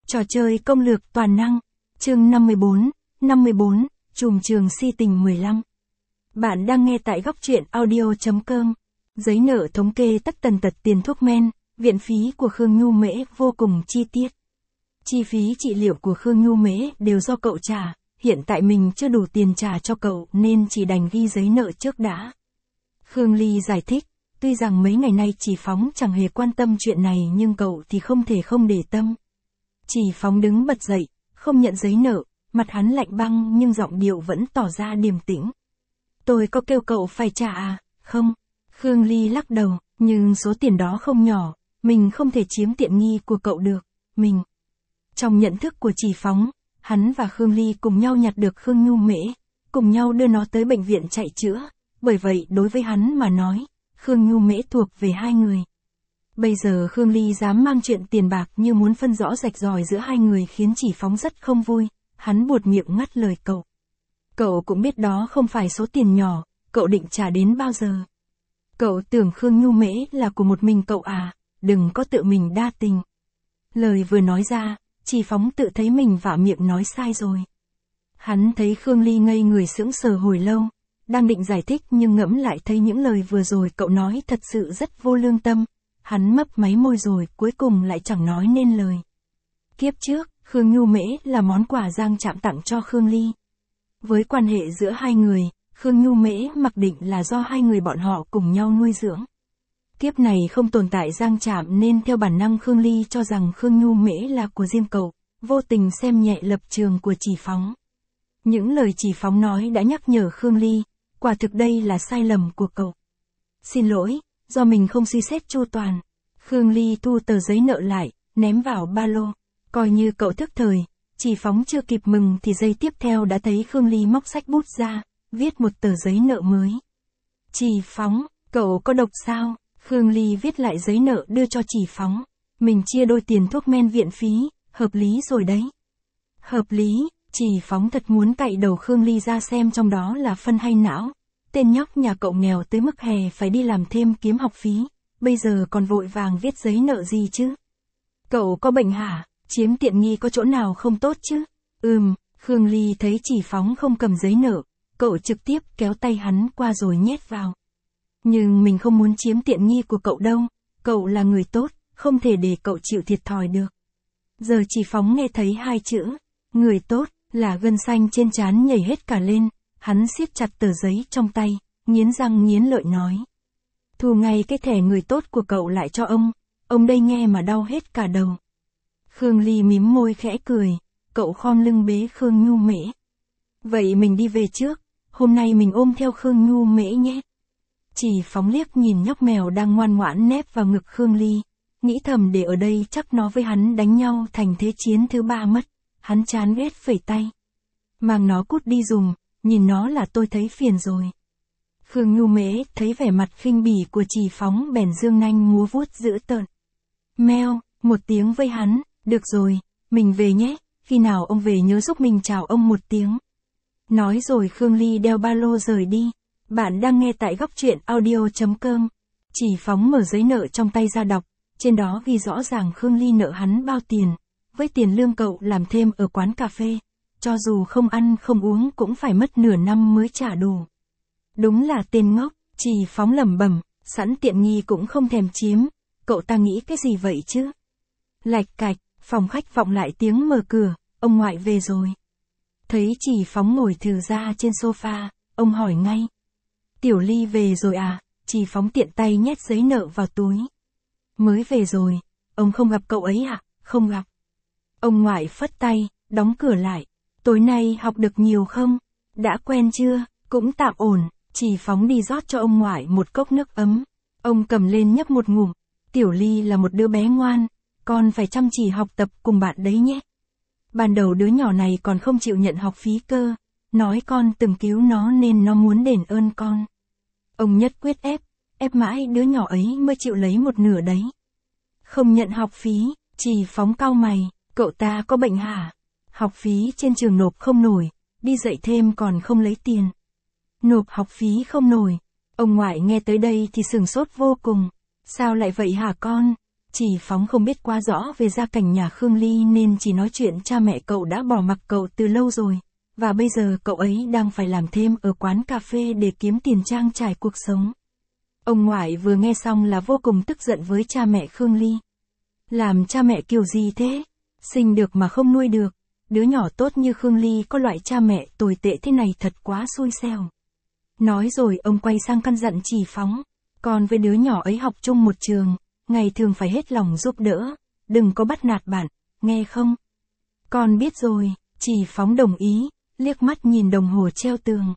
Trò chơi công lược toàn năng. Chương 54, Trùm trường si tình 15. Bạn đang nghe tại góc truyện audio.com. Giấy nợ thống kê tất tần tật tiền thuốc men, viện phí của Khương Nhu Mễ vô cùng chi tiết. Chi phí trị liệu của Khương Nhu Mễ đều do cậu trả, hiện tại mình chưa đủ tiền trả cho cậu nên chỉ đành ghi giấy nợ trước đã. Khương Ly giải thích, tuy rằng mấy ngày nay Chỉ Phóng chẳng hề quan tâm chuyện này nhưng cậu thì không thể không để tâm. Chỉ Phóng đứng bật dậy, không nhận giấy nợ, mặt hắn lạnh băng nhưng giọng điệu vẫn tỏ ra điềm tĩnh. Tôi có kêu cậu phải trả à? Không. Khương Ly lắc đầu, nhưng số tiền đó không nhỏ, mình không thể chiếm tiện nghi của cậu được, mình. Trong nhận thức của Chỉ Phóng, hắn và Khương Ly cùng nhau nhặt được Khương Nhu Mễ, cùng nhau đưa nó tới bệnh viện chạy chữa, bởi vậy đối với hắn mà nói, Khương Nhu Mễ thuộc về hai người. Bây giờ Khương Ly dám mang chuyện tiền bạc như muốn phân rõ rạch ròi giữa hai người khiến Chỉ Phóng rất không vui, hắn buột miệng ngắt lời cậu. Cậu cũng biết đó không phải số tiền nhỏ, cậu định trả đến bao giờ? Cậu tưởng Khương Nhu Mễ là của một mình cậu à, đừng có tự mình đa tình. Lời vừa nói ra, Chỉ Phóng tự thấy mình vả miệng nói sai rồi. Hắn thấy Khương Ly ngây người sững sờ hồi lâu, đang định giải thích nhưng ngẫm lại thấy những lời vừa rồi cậu nói thật sự rất vô lương tâm. Hắn mấp máy môi rồi cuối cùng lại chẳng nói nên lời. Kiếp trước, Khương Nhu Mễ là món quà Giang Trạm tặng cho Khương Ly. Với quan hệ giữa hai người, Khương Nhu Mễ mặc định là do hai người bọn họ cùng nhau nuôi dưỡng. Kiếp này không tồn tại Giang Trạm nên theo bản năng Khương Ly cho rằng Khương Nhu Mễ là của riêng cậu, vô tình xem nhẹ lập trường của Chỉ Phóng. Những lời Chỉ Phóng nói đã nhắc nhở Khương Ly, quả thực đây là sai lầm của cậu. Xin lỗi, do mình không suy xét chu toàn. Khương Ly thu tờ giấy nợ lại, ném vào ba lô. Coi như cậu thức thời, Chỉ Phóng chưa kịp mừng thì giây tiếp theo đã thấy Khương Ly móc sách bút ra, viết một tờ giấy nợ mới. Chỉ Phóng, cậu có độc sao? Khương Ly viết lại giấy nợ đưa cho Chỉ Phóng. Mình chia đôi tiền thuốc men viện phí, hợp lý rồi đấy. Hợp lý, Chỉ Phóng thật muốn cạy đầu Khương Ly ra xem trong đó là phân hay não. Tên nhóc nhà cậu nghèo tới mức hè phải đi làm thêm kiếm học phí, bây giờ còn vội vàng viết giấy nợ gì chứ? Cậu có bệnh hả? Chiếm tiện nghi có chỗ nào không tốt chứ? Khương Ly thấy Chỉ Phóng không cầm giấy nợ, cậu trực tiếp kéo tay hắn qua rồi nhét vào. Nhưng mình không muốn chiếm tiện nghi của cậu đâu, cậu là người tốt, không thể để cậu chịu thiệt thòi được. Giờ Chỉ Phóng nghe thấy hai chữ, người tốt, là gân xanh trên trán nhảy hết cả lên. Hắn siết chặt tờ giấy trong tay, nghiến răng nghiến lợi nói. Thu ngay cái thẻ người tốt của cậu lại cho ông đây nghe mà đau hết cả đầu. Khương Ly mím môi khẽ cười, cậu khom lưng bế Khương Nhu Mễ. Vậy mình đi về trước, hôm nay mình ôm theo Khương Nhu Mễ nhé. Chỉ Phóng liếc nhìn nhóc mèo đang ngoan ngoãn nép vào ngực Khương Ly, nghĩ thầm để ở đây chắc nó với hắn đánh nhau thành thế chiến thứ ba mất, hắn chán ghét phẩy tay. Mang nó cút đi dùm. Nhìn nó là tôi thấy phiền rồi. Khương Nhu Mễ thấy vẻ mặt khinh bỉ của Chỉ Phóng bèn dương nanh múa vuốt dữ tợn. Meo, một tiếng với hắn, được rồi, mình về nhé, khi nào ông về nhớ giúp mình chào ông một tiếng. Nói rồi Khương Ly đeo ba lô rời đi. Bạn đang nghe tại góc truyện audio.com. Chỉ Phóng mở giấy nợ trong tay ra đọc, trên đó ghi rõ ràng Khương Ly nợ hắn bao tiền, với tiền lương cậu làm thêm ở quán cà phê. Cho dù không ăn không uống cũng phải mất nửa năm mới trả đủ. Đúng là tên ngốc, Chỉ Phóng lẩm bẩm, sẵn tiện nghi cũng không thèm chiếm, cậu ta nghĩ cái gì vậy chứ? Lạch cạch, phòng khách vọng lại tiếng mở cửa, ông ngoại về rồi. Thấy Chỉ Phóng ngồi thừ ra trên sofa, ông hỏi ngay. Tiểu Ly về rồi à? Chỉ Phóng tiện tay nhét giấy nợ vào túi. Mới về rồi, ông không gặp cậu ấy à? Không gặp. Ông ngoại phất tay, đóng cửa lại. Tối nay học được nhiều không? Đã quen chưa? Cũng tạm ổn. Chỉ Phóng đi rót cho ông ngoại một cốc nước ấm. Ông cầm lên nhấp một ngụm. Tiểu Ly là một đứa bé ngoan, con phải chăm chỉ học tập cùng bạn đấy nhé. Ban đầu đứa nhỏ này còn không chịu nhận học phí cơ, nói con từng cứu nó nên nó muốn đền ơn con. Ông nhất quyết ép mãi đứa nhỏ ấy mới chịu lấy một nửa đấy. Không nhận học phí, Chỉ Phóng cau mày, cậu ta có bệnh hả? Học phí trên trường nộp không nổi, đi dạy thêm còn không lấy tiền. Nộp học phí không nổi. Ông ngoại nghe tới đây thì sửng sốt vô cùng. Sao lại vậy hả con? Chỉ Phóng không biết quá rõ về gia cảnh nhà Khương Ly nên chỉ nói chuyện cha mẹ cậu đã bỏ mặc cậu từ lâu rồi, và bây giờ cậu ấy đang phải làm thêm ở quán cà phê để kiếm tiền trang trải cuộc sống. Ông ngoại vừa nghe xong là vô cùng tức giận với cha mẹ Khương Ly. Làm cha mẹ kiểu gì thế? Sinh được mà không nuôi được, đứa nhỏ tốt như Khương Ly có loại cha mẹ tồi tệ thế này thật quá xui xẻo. Nói rồi ông quay sang căn dặn Chỉ Phóng, còn với đứa nhỏ ấy học chung một trường, ngày thường phải hết lòng giúp đỡ, đừng có bắt nạt bạn, nghe không? Con biết rồi, Chỉ Phóng đồng ý, liếc mắt nhìn đồng hồ treo tường.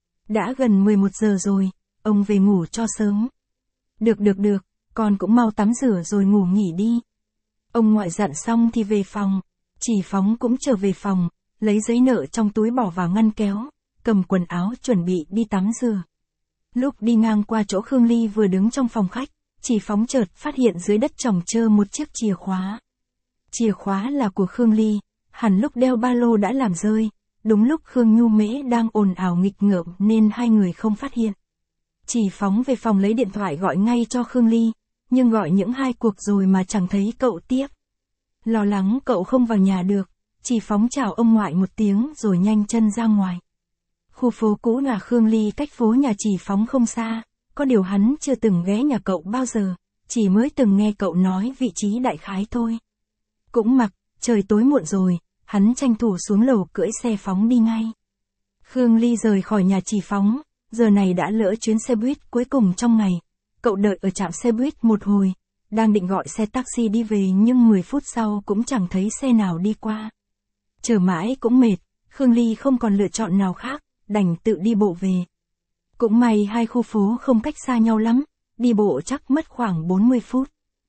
Đã gần 11 giờ rồi, ông về ngủ cho sớm. Được, con cũng mau tắm rửa rồi ngủ nghỉ đi. Ông ngoại dặn xong thì về phòng, Chỉ Phóng cũng trở về phòng, lấy giấy nợ trong túi bỏ vào ngăn kéo, cầm quần áo chuẩn bị đi tắm rửa. Lúc đi ngang qua chỗ Khương Ly vừa đứng trong phòng khách, Chỉ Phóng chợt phát hiện dưới đất chồng chơ một chiếc chìa khóa. Chìa khóa là của Khương Ly, hẳn lúc đeo ba lô đã làm rơi, đúng lúc Khương Nhu Mễ đang ồn ào nghịch ngợm nên hai người không phát hiện. Chỉ Phóng về phòng lấy điện thoại gọi ngay cho Khương Ly, nhưng gọi những 2 cuộc rồi mà chẳng thấy cậu tiếp. Lo lắng cậu không vào nhà được, Chỉ Phóng chào ông ngoại một tiếng rồi nhanh chân ra ngoài. Khu phố cũ nhà Khương Ly cách phố nhà Chỉ Phóng không xa, có điều hắn chưa từng ghé nhà cậu bao giờ, chỉ mới từng nghe cậu nói vị trí đại khái thôi. Cũng mặc, trời tối muộn rồi, hắn tranh thủ xuống lầu cưỡi xe phóng đi ngay. Khương Ly rời khỏi nhà Chỉ Phóng, giờ này đã lỡ chuyến xe buýt cuối cùng trong ngày. Cậu đợi ở trạm xe buýt một hồi, đang định gọi xe taxi đi về nhưng 10 phút sau cũng chẳng thấy xe nào đi qua. Chờ mãi cũng mệt, Khương Ly không còn lựa chọn nào khác, đành tự đi bộ về. Cũng may hai khu phố không cách xa nhau lắm, đi bộ chắc mất khoảng 40 phút.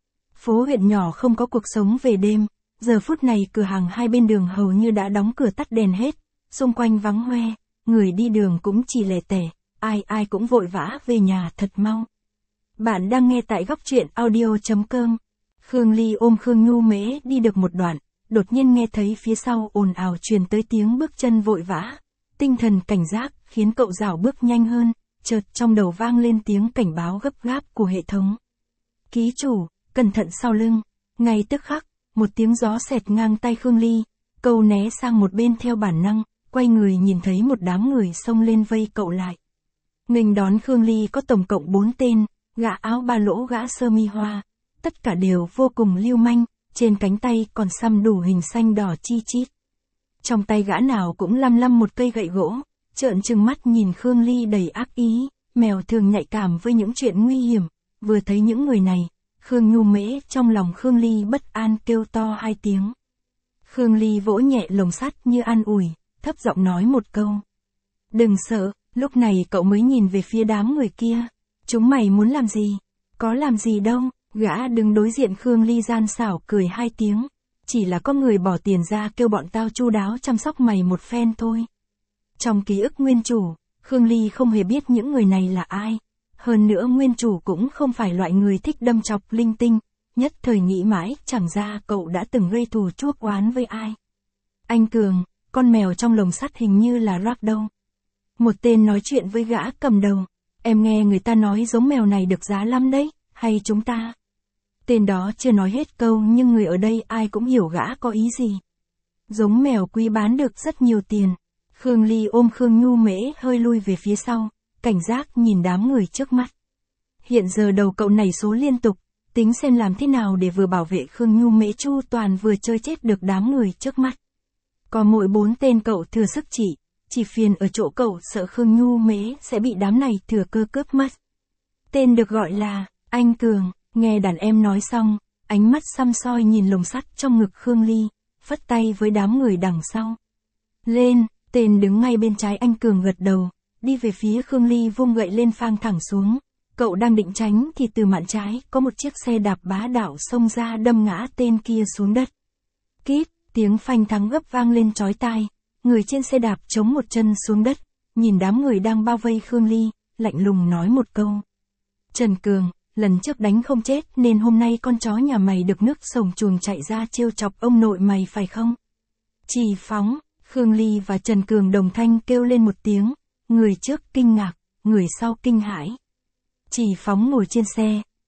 Phố huyện nhỏ không có cuộc sống về đêm, giờ phút này cửa hàng hai bên đường hầu như đã đóng cửa tắt đèn hết, xung quanh vắng hoe, người đi đường cũng chỉ lẻ tẻ, ai cũng vội vã về nhà thật mau. Bạn đang nghe tại góc truyện audio.com. Khương Ly ôm Khương Nhu Mễ đi được một đoạn, đột nhiên nghe thấy phía sau ồn ào truyền tới tiếng bước chân vội vã. Tinh thần cảnh giác khiến cậu rảo bước nhanh hơn, chợt trong đầu vang lên tiếng cảnh báo gấp gáp của hệ thống. Ký chủ, cẩn thận sau lưng. Ngay tức khắc, một tiếng gió xẹt ngang tay Khương Ly, cậu né sang một bên theo bản năng, quay người nhìn thấy một đám người xông lên vây cậu lại. Nghênh đón Khương Ly có tổng cộng 4 tên, gã áo ba lỗ gã sơ mi hoa, tất cả đều vô cùng lưu manh, trên cánh tay còn xăm đủ hình xanh đỏ chi chít. Trong tay gã nào cũng lăm một cây gậy gỗ, trợn trừng mắt nhìn Khương Ly đầy ác ý, mèo thường nhạy cảm với những chuyện nguy hiểm, vừa thấy những người này, Khương Nhu Mễ trong lòng Khương Ly bất an kêu to 2 tiếng. Khương Ly vỗ nhẹ lồng sắt như an ủi, thấp giọng nói một câu. Đừng sợ, lúc này cậu mới nhìn về phía đám người kia. Chúng mày muốn làm gì? Có làm gì đâu, gã đứng đối diện Khương Ly gian xảo cười 2 tiếng. Chỉ là có người bỏ tiền ra kêu bọn tao chu đáo chăm sóc mày một phen thôi. Trong ký ức nguyên chủ, Khương Ly không hề biết những người này là ai. Hơn nữa nguyên chủ cũng không phải loại người thích đâm chọc linh tinh, nhất thời nghĩ mãi chẳng ra cậu đã từng gây thù chuốc oán với ai. Anh Cường, con mèo trong lồng sắt hình như là Rock đâu. Một tên nói chuyện với gã cầm đầu. Em nghe người ta nói giống mèo này được giá lắm đấy, hay chúng ta? Tên đó chưa nói hết câu nhưng người ở đây ai cũng hiểu gã có ý gì. Giống mèo quý bán được rất nhiều tiền. Khương Ly ôm Khương Nhu Mễ hơi lui về phía sau, cảnh giác nhìn đám người trước mắt. Hiện giờ đầu cậu nảy số liên tục, tính xem làm thế nào để vừa bảo vệ Khương Nhu Mễ chu toàn vừa chơi chết được đám người trước mắt. Có mỗi 4 tên cậu thừa sức chỉ phiền ở chỗ cậu sợ Khương Nhu Mễ sẽ bị đám này thừa cơ cướp mất. Tên được gọi là Anh Cường, nghe đàn em nói xong, ánh mắt săm soi nhìn lồng sắt trong ngực Khương Ly, phất tay với đám người đằng sau. Lên, tên đứng ngay bên trái anh Cường gật đầu, đi về phía Khương Ly vung gậy lên phang thẳng xuống. Cậu đang định tránh thì từ mạn trái có một chiếc xe đạp bá đạo xông ra đâm ngã tên kia xuống đất. Kít, tiếng phanh thắng gấp vang lên chói tai. Người trên xe đạp chống một chân xuống đất, nhìn đám người đang bao vây Khương Ly, lạnh lùng nói một câu. Trần Cường, lần trước đánh không chết nên hôm nay con chó nhà mày được nước sổng chuồng chạy ra trêu chọc ông nội mày phải không? Chỉ Phóng, Khương Ly và Trần Cường đồng thanh kêu lên một tiếng, người trước kinh ngạc, người sau kinh hãi. Chỉ Phóng ngồi trên xe,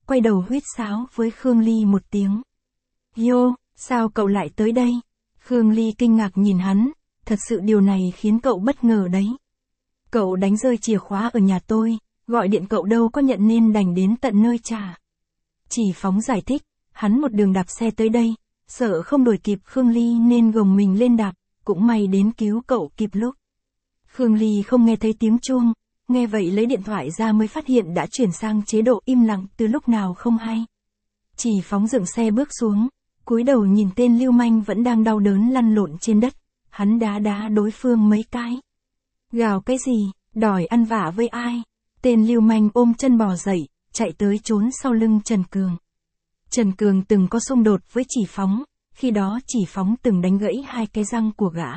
quay đầu huýt sáo với Khương Ly một tiếng. Yo, sao cậu lại tới đây? Khương Ly kinh ngạc nhìn hắn, thật sự điều này khiến cậu bất ngờ đấy. Cậu đánh rơi chìa khóa ở nhà tôi, gọi điện cậu đâu có nhận nên đành đến tận nơi trả. Chỉ Phóng giải thích, hắn một đường đạp xe tới đây, sợ không đuổi kịp Khương Ly nên gồng mình lên đạp, cũng may đến cứu cậu kịp lúc. Khương Ly không nghe thấy tiếng chuông, nghe vậy lấy điện thoại ra mới phát hiện đã chuyển sang chế độ im lặng từ lúc nào không hay. Chỉ Phóng dựng xe bước xuống, cúi đầu nhìn tên lưu manh vẫn đang đau đớn lăn lộn trên đất, hắn đá đối phương mấy cái. Gào cái gì, đòi ăn vạ với ai? Tên lưu manh ôm chân bò dậy, chạy tới trốn sau lưng Trần Cường. Trần Cường từng có xung đột với Chỉ Phóng, khi đó Chỉ Phóng từng đánh gãy 2 cái răng của gã.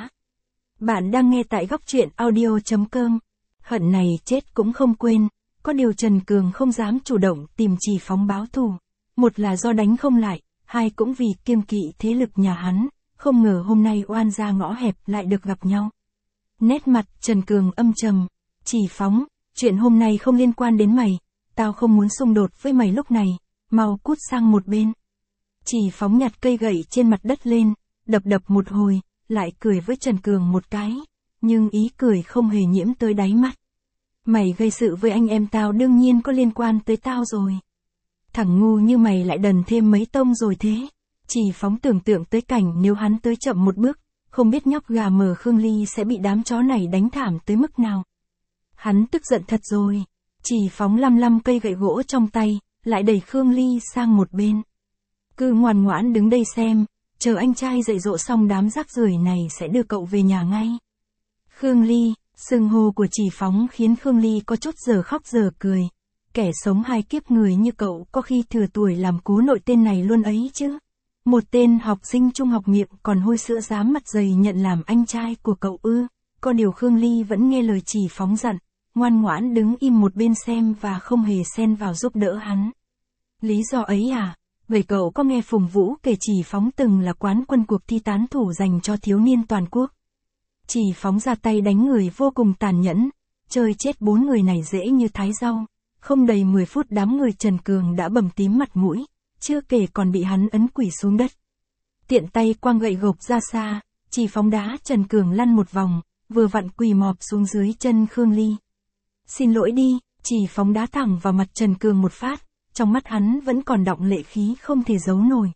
Bạn đang nghe tại góc truyện audio.com. Hận này chết cũng không quên, có điều Trần Cường không dám chủ động tìm Chỉ Phóng báo thù. Một là do đánh không lại, hai cũng vì kiêng kỵ thế lực nhà hắn, không ngờ hôm nay oan gia ngõ hẹp lại được gặp nhau. Nét mặt Trần Cường âm trầm, Chỉ Phóng, chuyện hôm nay không liên quan đến mày, tao không muốn xung đột với mày lúc này, mau cút sang một bên. Chỉ Phóng nhặt cây gậy trên mặt đất lên, đập một hồi, lại cười với Trần Cường một cái, nhưng ý cười không hề nhiễm tới đáy mắt. Mày gây sự với anh em tao đương nhiên có liên quan tới tao rồi. Thằng ngu như mày lại đần thêm mấy tông rồi thế. Chỉ Phóng tưởng tượng tới cảnh nếu hắn tới chậm một bước, không biết nhóc gà mờ Khương Ly sẽ bị đám chó này đánh thảm tới mức nào. Hắn tức giận thật rồi. Chỉ Phóng lăm cây gậy gỗ trong tay, lại đẩy Khương Ly sang một bên. Cứ ngoan ngoãn đứng đây xem, chờ anh trai dạy dỗ xong đám rác rưởi này sẽ đưa cậu về nhà ngay. Khương Ly, xưng hô của Chỉ Phóng khiến Khương Ly có chút giờ khóc giờ cười. Kẻ sống 2 kiếp người như cậu có khi thừa tuổi làm cố nội tên này luôn ấy chứ. Một tên học sinh trung học miệng còn hôi sữa dám mặt dày nhận làm anh trai của cậu ư. Có điều Khương Ly vẫn nghe lời Chỉ Phóng dặn, ngoan ngoãn đứng im một bên xem và không hề xen vào giúp đỡ hắn. Lý do ấy à? Vậy cậu có nghe Phùng Vũ kể Chỉ Phóng từng là quán quân cuộc thi tán thủ dành cho thiếu niên toàn quốc. Chỉ Phóng ra tay đánh người vô cùng tàn nhẫn, chơi chết 4 người này dễ như thái rau. Không đầy 10 phút đám người Trần Cường đã bầm tím mặt mũi, chưa kể còn bị hắn ấn quỷ xuống đất. Tiện tay quăng gậy gộc ra xa, Chỉ Phóng đá Trần Cường lăn một vòng, vừa vặn quỳ mọp xuống dưới chân Khương Ly. Xin lỗi đi, Chỉ Phóng đá thẳng vào mặt Trần Cường một phát, trong mắt hắn vẫn còn đọng lệ khí không thể giấu nổi.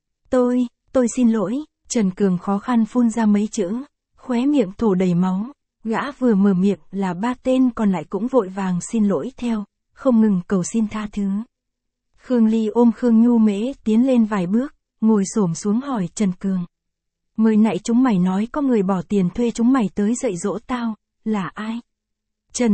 Tôi xin lỗi, Trần Cường khó khăn phun ra mấy chữ, khóe miệng thổ đầy máu, gã vừa mở miệng là 3 tên còn lại cũng vội vàng xin lỗi theo, không ngừng cầu xin tha thứ. Khương Ly ôm Khương Nhu Mễ tiến lên vài bước, ngồi xổm xuống hỏi Trần Cường. Mới nãy chúng mày nói có người bỏ tiền thuê chúng mày tới dạy dỗ tao, là ai? Trần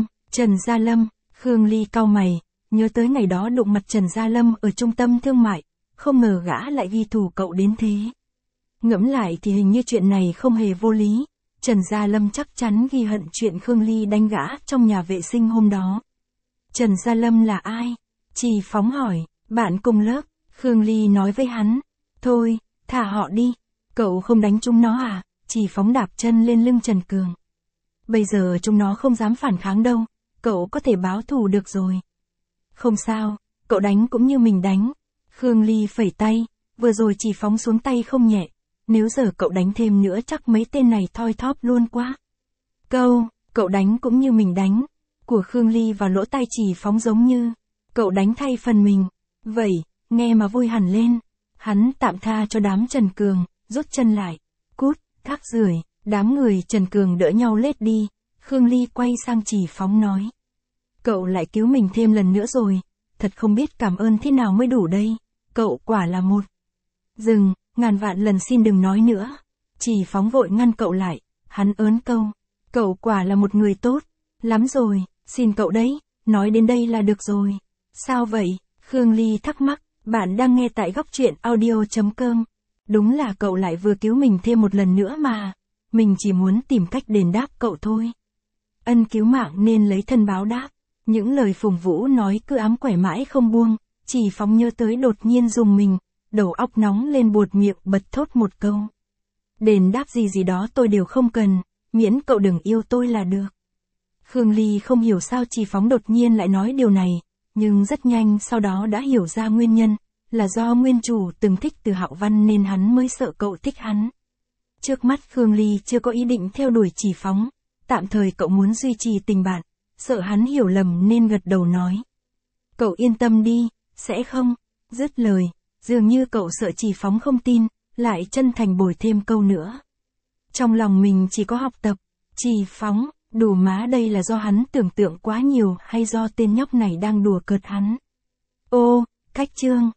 Gia Lâm, Khương Ly cau mày, nhớ tới ngày đó đụng mặt Trần Gia Lâm ở trung tâm thương mại, không ngờ gã lại ghi thù cậu đến thế. Ngẫm lại thì hình như chuyện này không hề vô lý, Trần Gia Lâm chắc chắn ghi hận chuyện Khương Ly đánh gã trong nhà vệ sinh hôm đó. Trần Gia Lâm là ai? Chỉ Phóng hỏi, bạn cùng lớp, Khương Ly nói với hắn. Thôi, thả họ đi, cậu không đánh chúng nó à? Chỉ Phóng đạp chân lên lưng Trần Cường. Bây giờ chúng nó không dám phản kháng đâu, cậu có thể báo thù được rồi. Không sao, cậu đánh cũng như mình đánh. Khương Ly phẩy tay, vừa rồi Chỉ Phóng xuống tay không nhẹ, nếu giờ cậu đánh thêm nữa chắc mấy tên này thoi thóp luôn quá. Cậu đánh cũng như mình đánh, của Khương Ly vào lỗ tai Chỉ Phóng giống như, cậu đánh thay phần mình. Vậy, nghe mà vui hẳn lên. Hắn tạm tha cho đám Trần Cường, rút chân lại. Cút, thác rưởi. Đám người Trần Cường đỡ nhau lết đi. Khương Ly quay sang Chỉ Phóng nói. Cậu lại cứu mình thêm lần nữa rồi. Thật không biết cảm ơn thế nào mới đủ đây. Cậu quả là một. Dừng, ngàn vạn lần xin đừng nói nữa. Chỉ Phóng vội ngăn cậu lại. Hắn ớn câu. Cậu quả là một người tốt. Lắm rồi, xin cậu đấy. Nói đến đây là được rồi. Sao vậy? Khương Ly thắc mắc. Bạn đang nghe tại góc truyện audio.com. Đúng là cậu lại vừa cứu mình thêm một lần nữa mà. Mình chỉ muốn tìm cách đền đáp cậu thôi. Ân cứu mạng nên lấy thân báo đáp. Những lời Phùng Vũ nói cứ ám quẻ mãi không buông. Chỉ Phóng nhớ tới đột nhiên dùng mình. Đầu óc nóng lên buột miệng bật thốt một câu. Đền đáp gì đó tôi đều không cần. Miễn cậu đừng yêu tôi là được. Khương Ly không hiểu sao Chỉ Phóng đột nhiên lại nói điều này. Nhưng rất nhanh sau đó đã hiểu ra nguyên nhân, là do nguyên chủ từng thích Từ Hạo Văn nên hắn mới sợ cậu thích hắn. Trước mắt Khương Ly chưa có ý định theo đuổi Chỉ Phóng, tạm thời cậu muốn duy trì tình bạn, sợ hắn hiểu lầm nên gật đầu nói. Cậu yên tâm đi, sẽ không. Dứt lời, dường như cậu sợ Chỉ Phóng không tin, lại chân thành bồi thêm câu nữa. Trong lòng mình chỉ có học tập, Chỉ Phóng, đủ má đây là do hắn tưởng tượng quá nhiều hay do tên nhóc này đang đùa cợt hắn. Ô, cách chương.